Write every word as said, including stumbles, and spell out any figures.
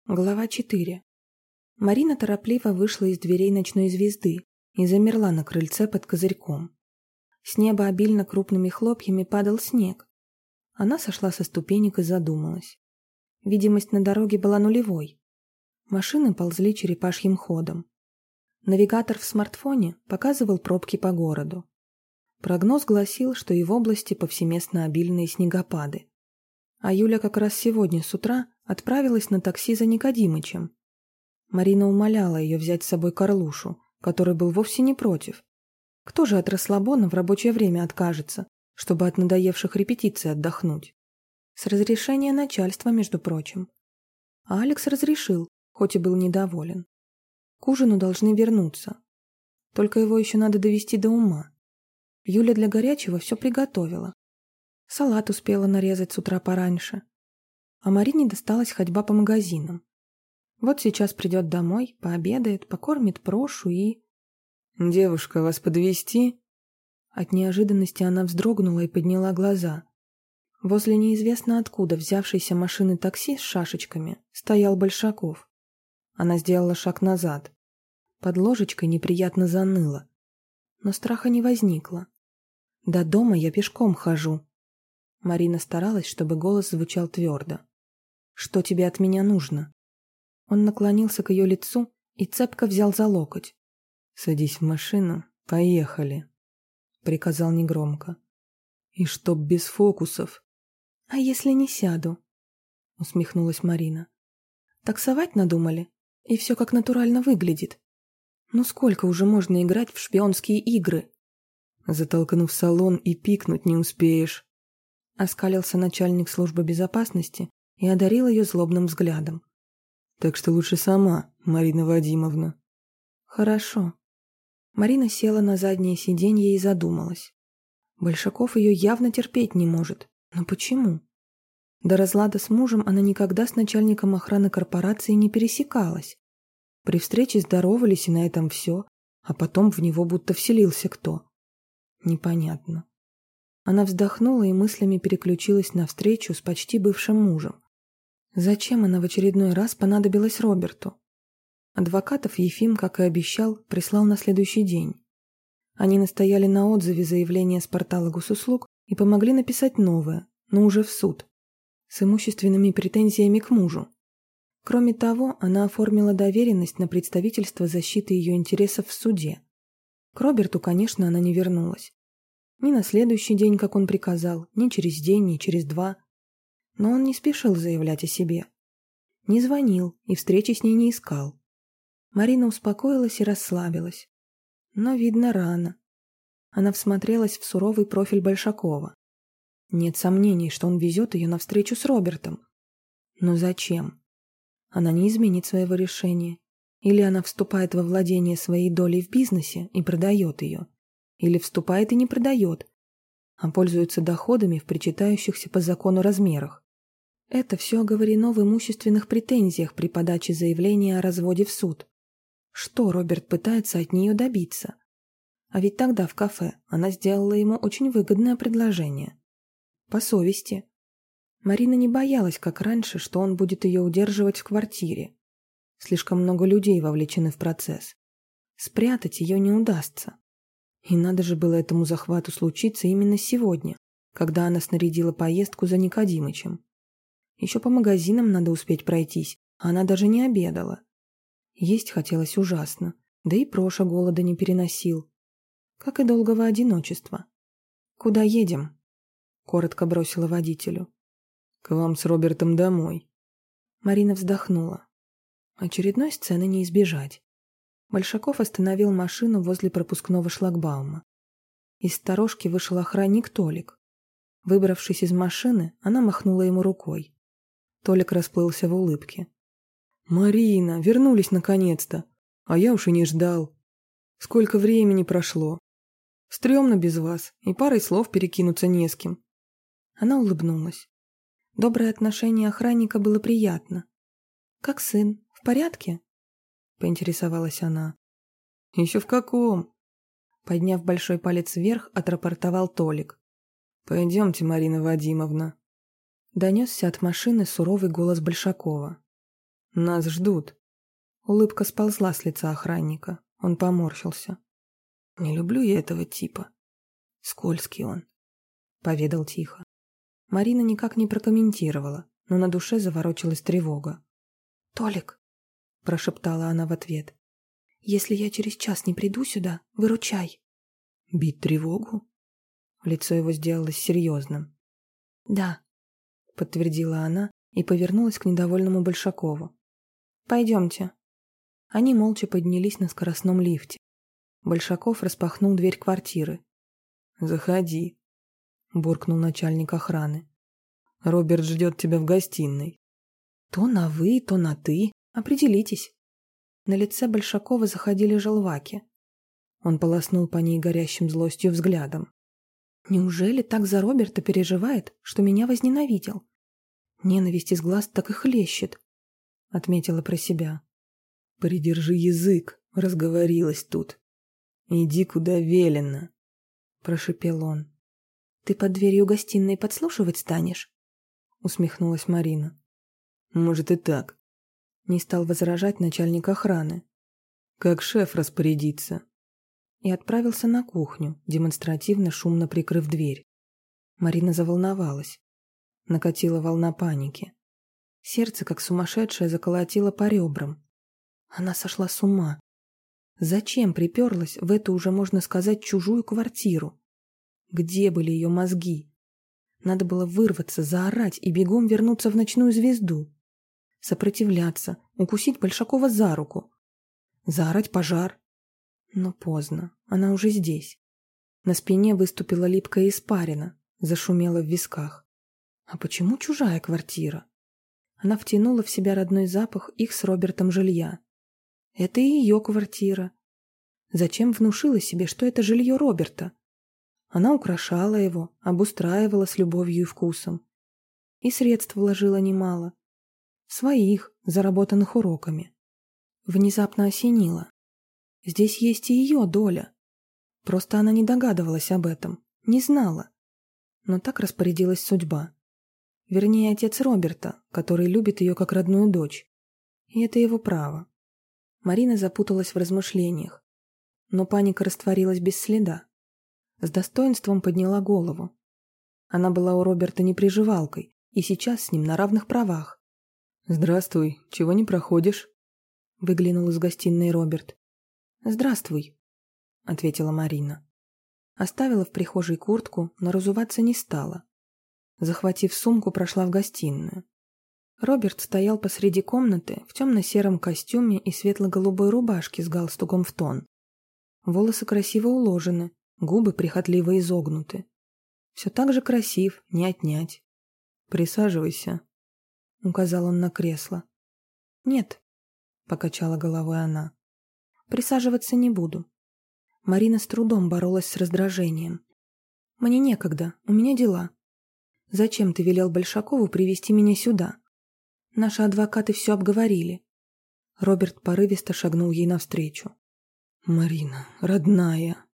Глава четыре. Марина торопливо вышла из дверей ночной звезды и замерла на крыльце под козырьком. С неба обильно крупными хлопьями падал снег. Она сошла со ступенек и задумалась. Видимость на дороге была нулевой. Машины ползли черепашьим ходом. Навигатор в смартфоне показывал пробки по городу. Прогноз гласил, что и в области повсеместно обильные снегопады. А Юля как раз сегодня с утра отправилась на такси за Никодимычем. Марина умоляла ее взять с собой Карлушу, который был вовсе не против. Кто же от расслабона в рабочее время откажется, чтобы от надоевших репетиций отдохнуть? С разрешения начальства, между прочим. А Алекс разрешил, хоть и был недоволен. К ужину должны вернуться. Только его еще надо довести до ума. Юля для горячего все приготовила. Салат успела нарезать с утра пораньше. А Марине досталась ходьба по магазинам. Вот сейчас придет домой, пообедает, покормит Прошу и... «Девушка, вас подвезти?» От неожиданности она вздрогнула и подняла глаза. Возле неизвестно откуда взявшейся машины такси с шашечками стоял Большаков. Она сделала шаг назад. Под ложечкой неприятно заныло. Но страха не возникло. До дома я пешком хожу. Марина старалась, чтобы голос звучал твердо. «Что тебе от меня нужно?» Он наклонился к ее лицу и цепко взял за локоть. «Садись в машину, поехали», — приказал негромко. «И чтоб без фокусов». «А если не сяду?» — усмехнулась Марина. «Таксовать надумали? И все как натурально выглядит. Ну сколько уже можно играть в шпионские игры?» «Затолкнув салон и пикнуть не успеешь», — оскалился начальник службы безопасности и одарил ее злобным взглядом. «Так что лучше сама, Марина Вадимовна». «Хорошо». Марина села на заднее сиденье и задумалась. Большаков ее явно терпеть не может. Но почему? До разлада с мужем она никогда с начальником охраны корпорации не пересекалась. При встрече здоровались, и на этом все, а потом в него будто вселился кто. Непонятно. Она вздохнула и мыслями переключилась на встречу с почти бывшим мужем. Зачем она в очередной раз понадобилась Роберту? Адвокатов Ефим, как и обещал, прислал на следующий день. Они настояли на отзыве заявления с портала госуслуг и помогли написать новое, но уже в суд, с имущественными претензиями к мужу. Кроме того, она оформила доверенность на представительство защиты ее интересов в суде. К Роберту, конечно, она не вернулась. Ни на следующий день, как он приказал, ни через день, ни через два. Но он не спешил заявлять о себе. Не звонил и встречи с ней не искал. Марина успокоилась и расслабилась. Но, видно, рано. Она всмотрелась в суровый профиль Большакова. Нет сомнений, что он везет ее на встречу с Робертом. Но зачем? Она не изменит своего решения. Или она вступает во владение своей долей в бизнесе и продает ее. Или вступает и не продает, а пользуется доходами в причитающихся по закону размерах. Это все оговорено в имущественных претензиях при подаче заявления о разводе в суд. Что Роберт пытается от нее добиться? А ведь тогда в кафе она сделала ему очень выгодное предложение. По совести. Марина не боялась, как раньше, что он будет ее удерживать в квартире. Слишком много людей вовлечены в процесс. Спрятать ее не удастся. И надо же было этому захвату случиться именно сегодня, когда она снарядила поездку за Никодимычем. Еще по магазинам надо успеть пройтись, а она даже не обедала. Есть хотелось ужасно, да и Проша голода не переносил. Как и долгого одиночества. «Куда едем?» — коротко бросила водителю. «К вам с Робертом домой». Марина вздохнула. Очередной сцены не избежать. Большаков остановил машину возле пропускного шлагбаума. Из сторожки вышел охранник Толик. Выбравшись из машины, она махнула ему рукой. Толик расплылся в улыбке. «Марина, вернулись наконец-то! А я уж и не ждал. Сколько времени прошло. Стремно без вас, и парой слов перекинуться не с кем». Она улыбнулась. Доброе отношение охранника было приятно. «Как сын, в порядке?» — поинтересовалась она. «Еще в каком?» Подняв большой палец вверх, отрапортовал Толик. «Пойдемте, Марина Вадимовна». Донесся от машины суровый голос Большакова. Нас ждут». Улыбка сползла с лица охранника. Он поморщился. «Не люблю я этого типа. Скользкий он», — поведал тихо. Марина никак не прокомментировала, но на душе заворочилась тревога. «Толик», — прошептала она в ответ, — «если я через час не приду сюда, выручай». «Бить тревогу?» Лицо его сделалось серьезным. «Да», — подтвердила она и повернулась к недовольному Большакову. «Пойдемте». Они молча поднялись на скоростном лифте. Большаков распахнул дверь квартиры. «Заходи», — буркнул начальник охраны. «Роберт ждет тебя в гостиной». То на «вы», то на «ты». Определитесь. На лице Большакова заходили желваки. Он полоснул по ней горящим злостью взглядом. Неужели так за Роберта переживает, что меня возненавидел? Ненависть из глаз так и хлещет, — отметила про себя. «Придержи язык, разговорилась тут. Иди куда велено», — прошепел он. «Ты под дверью гостиной подслушивать станешь?» — усмехнулась Марина. «Может и так», — не стал возражать начальник охраны. «Как шеф распорядится». И отправился на кухню, демонстративно шумно прикрыв дверь. Марина заволновалась. Накатила волна паники. Сердце, как сумасшедшее, заколотило по ребрам. Она сошла с ума. Зачем приперлась в эту, уже можно сказать, чужую квартиру? Где были ее мозги? Надо было вырваться, заорать и бегом вернуться в «Ночную звезду». Сопротивляться, укусить Большакова за руку. Заорать пожар. Но поздно, она уже здесь. На спине выступила липкая испарина, зашумела в висках. А почему чужая квартира? Она втянула в себя родной запах их с Робертом жилья. Это и ее квартира. Зачем внушила себе, что это жилье Роберта? Она украшала его, обустраивала с любовью и вкусом. И средств вложила немало. Своих, заработанных уроками. Внезапно осенило. Здесь есть и ее доля. Просто она не догадывалась об этом, не знала. Но так распорядилась судьба. Вернее, отец Роберта, который любит ее как родную дочь. И это его право. Марина запуталась в размышлениях. Но паника растворилась без следа. С достоинством подняла голову. Она была у Роберта не приживалкой, и сейчас с ним на равных правах. «Здравствуй, чего не проходишь?» Выглянул из гостиной Роберт. «Здравствуй», — ответила Марина. Оставила в прихожей куртку, но разуваться не стала. Захватив сумку, прошла в гостиную. Роберт стоял посреди комнаты в темно-сером костюме и светло-голубой рубашке с галстуком в тон. Волосы красиво уложены, губы прихотливо изогнуты. Все так же красив, не отнять. «Присаживайся», — указал он на кресло. «Нет», — покачала головой она. «Присаживаться не буду». Марина с трудом боролась с раздражением. «Мне некогда, у меня дела. Зачем ты велел Большакову привести меня сюда? Наши адвокаты все обговорили». Роберт порывисто шагнул ей навстречу. «Марина, родная»,